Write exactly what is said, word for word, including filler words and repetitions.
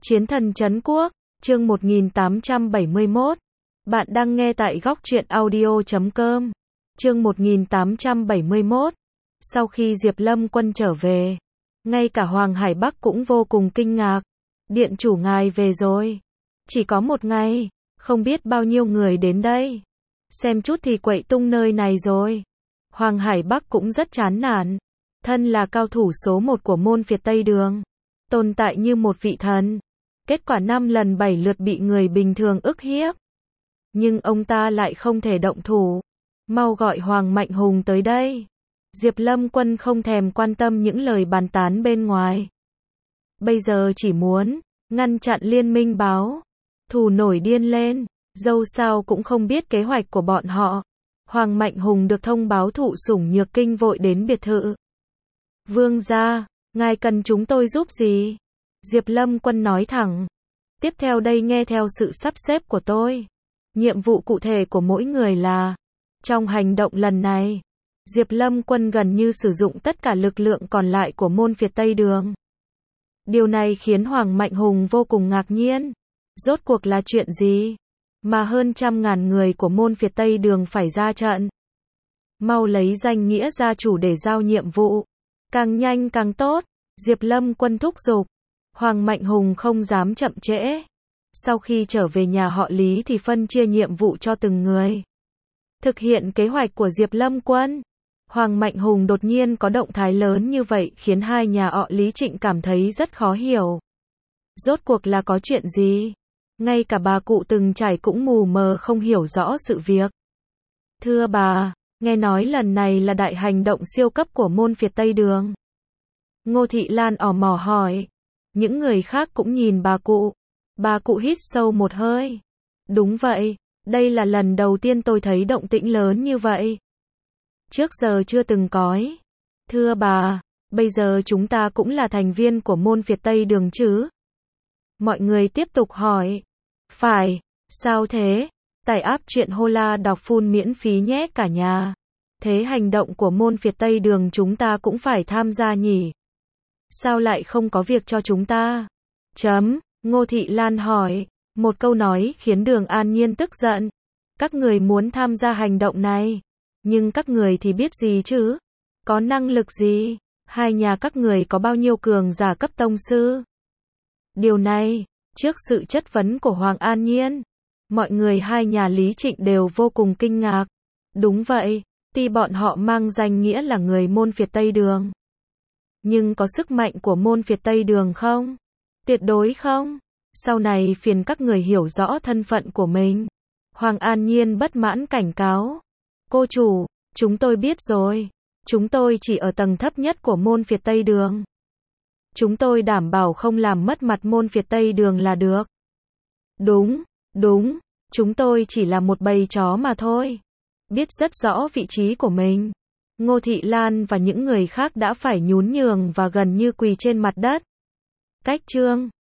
Chiến thần trấn quốc, chương một nghìn tám trăm bảy mươi mốt. Bạn đang nghe tại góc truyện audio chấm com. Chương một nghìn tám trăm bảy mươi mốt. Sau khi Diệp Lâm Quân trở về, ngay cả Hoàng Hải Bắc cũng vô cùng kinh ngạc. Điện chủ ngài về rồi. Chỉ có một ngày, không biết bao nhiêu người đến đây. Xem chút thì quậy tung nơi này rồi. Hoàng Hải Bắc cũng rất chán nản. Thân là cao thủ số một của môn phiệt Tây Đường, tồn tại như một vị thần. Kết quả năm lần bảy lượt bị người bình thường ức hiếp. Nhưng ông ta lại không thể động thủ. Mau gọi Hoàng Mạnh Hùng tới đây. Diệp Lâm Quân không thèm quan tâm những lời bàn tán bên ngoài. Bây giờ chỉ muốn ngăn chặn liên minh báo thù nổi điên lên. Dâu sao cũng không biết kế hoạch của bọn họ. Hoàng Mạnh Hùng được thông báo thụ sủng nhược kinh vội đến biệt thự. Vương gia, ngài cần chúng tôi giúp gì? Diệp Lâm Quân nói thẳng. Tiếp theo đây nghe theo sự sắp xếp của tôi. Nhiệm vụ cụ thể của mỗi người là, trong hành động lần này, Diệp Lâm Quân gần như sử dụng tất cả lực lượng còn lại của môn phiệt Tây Đường. Điều này khiến Hoàng Mạnh Hùng vô cùng ngạc nhiên. Rốt cuộc là chuyện gì mà hơn trăm ngàn người của môn phiệt Tây Đường phải ra trận? Mau lấy danh nghĩa gia chủ để giao nhiệm vụ. Càng nhanh càng tốt. Diệp Lâm Quân thúc giục. Hoàng Mạnh Hùng không dám chậm trễ. Sau khi trở về nhà họ Lý thì phân chia nhiệm vụ cho từng người. Thực hiện kế hoạch của Diệp Lâm Quân. Hoàng Mạnh Hùng đột nhiên có động thái lớn như vậy khiến hai nhà họ Lý Trịnh cảm thấy rất khó hiểu. Rốt cuộc là có chuyện gì? Ngay cả bà cụ từng trải cũng mù mờ không hiểu rõ sự việc. Thưa bà, nghe nói lần này là đại hành động siêu cấp của môn phiệt Tây Đường. Ngô Thị Lan ò mò hỏi. Những người khác cũng nhìn bà cụ. Bà cụ hít sâu một hơi. Đúng vậy, đây là lần đầu tiên tôi thấy động tĩnh lớn như vậy. Trước giờ chưa từng có. Thưa bà, bây giờ chúng ta cũng là thành viên của môn phiệt Tây Đường chứ? Mọi người tiếp tục hỏi. Phải, sao thế? Tải app truyện Hola đọc full miễn phí nhé cả nhà. Thế hành động của môn phiệt Tây Đường chúng ta cũng phải tham gia nhỉ? Sao lại không có việc cho chúng ta? Chấm, Ngô Thị Lan hỏi. Một câu nói khiến Đường An Nhiên tức giận. Các người muốn tham gia hành động này. Nhưng các người thì biết gì chứ? Có năng lực gì? Hai nhà các người có bao nhiêu cường giả cấp tông sư? Điều này, trước sự chất vấn của Hoàng An Nhiên, mọi người hai nhà Lý Trịnh đều vô cùng kinh ngạc. Đúng vậy, tuy bọn họ mang danh nghĩa là người môn phiệt Tây Đường. Nhưng có sức mạnh của môn phiệt Tây Đường không? Tuyệt đối không. Sau này phiền các người hiểu rõ thân phận của mình. Hoàng An Nhiên bất mãn cảnh cáo. Cô chủ, chúng tôi biết rồi. Chúng tôi chỉ ở tầng thấp nhất của môn phiệt Tây Đường. Chúng tôi đảm bảo không làm mất mặt môn phiệt Tây Đường là được. Đúng, đúng, chúng tôi chỉ là một bầy chó mà thôi. Biết rất rõ vị trí của mình. Ngô Thị Lan và những người khác đã phải nhún nhường và gần như quỳ trên mặt đất. Cách chương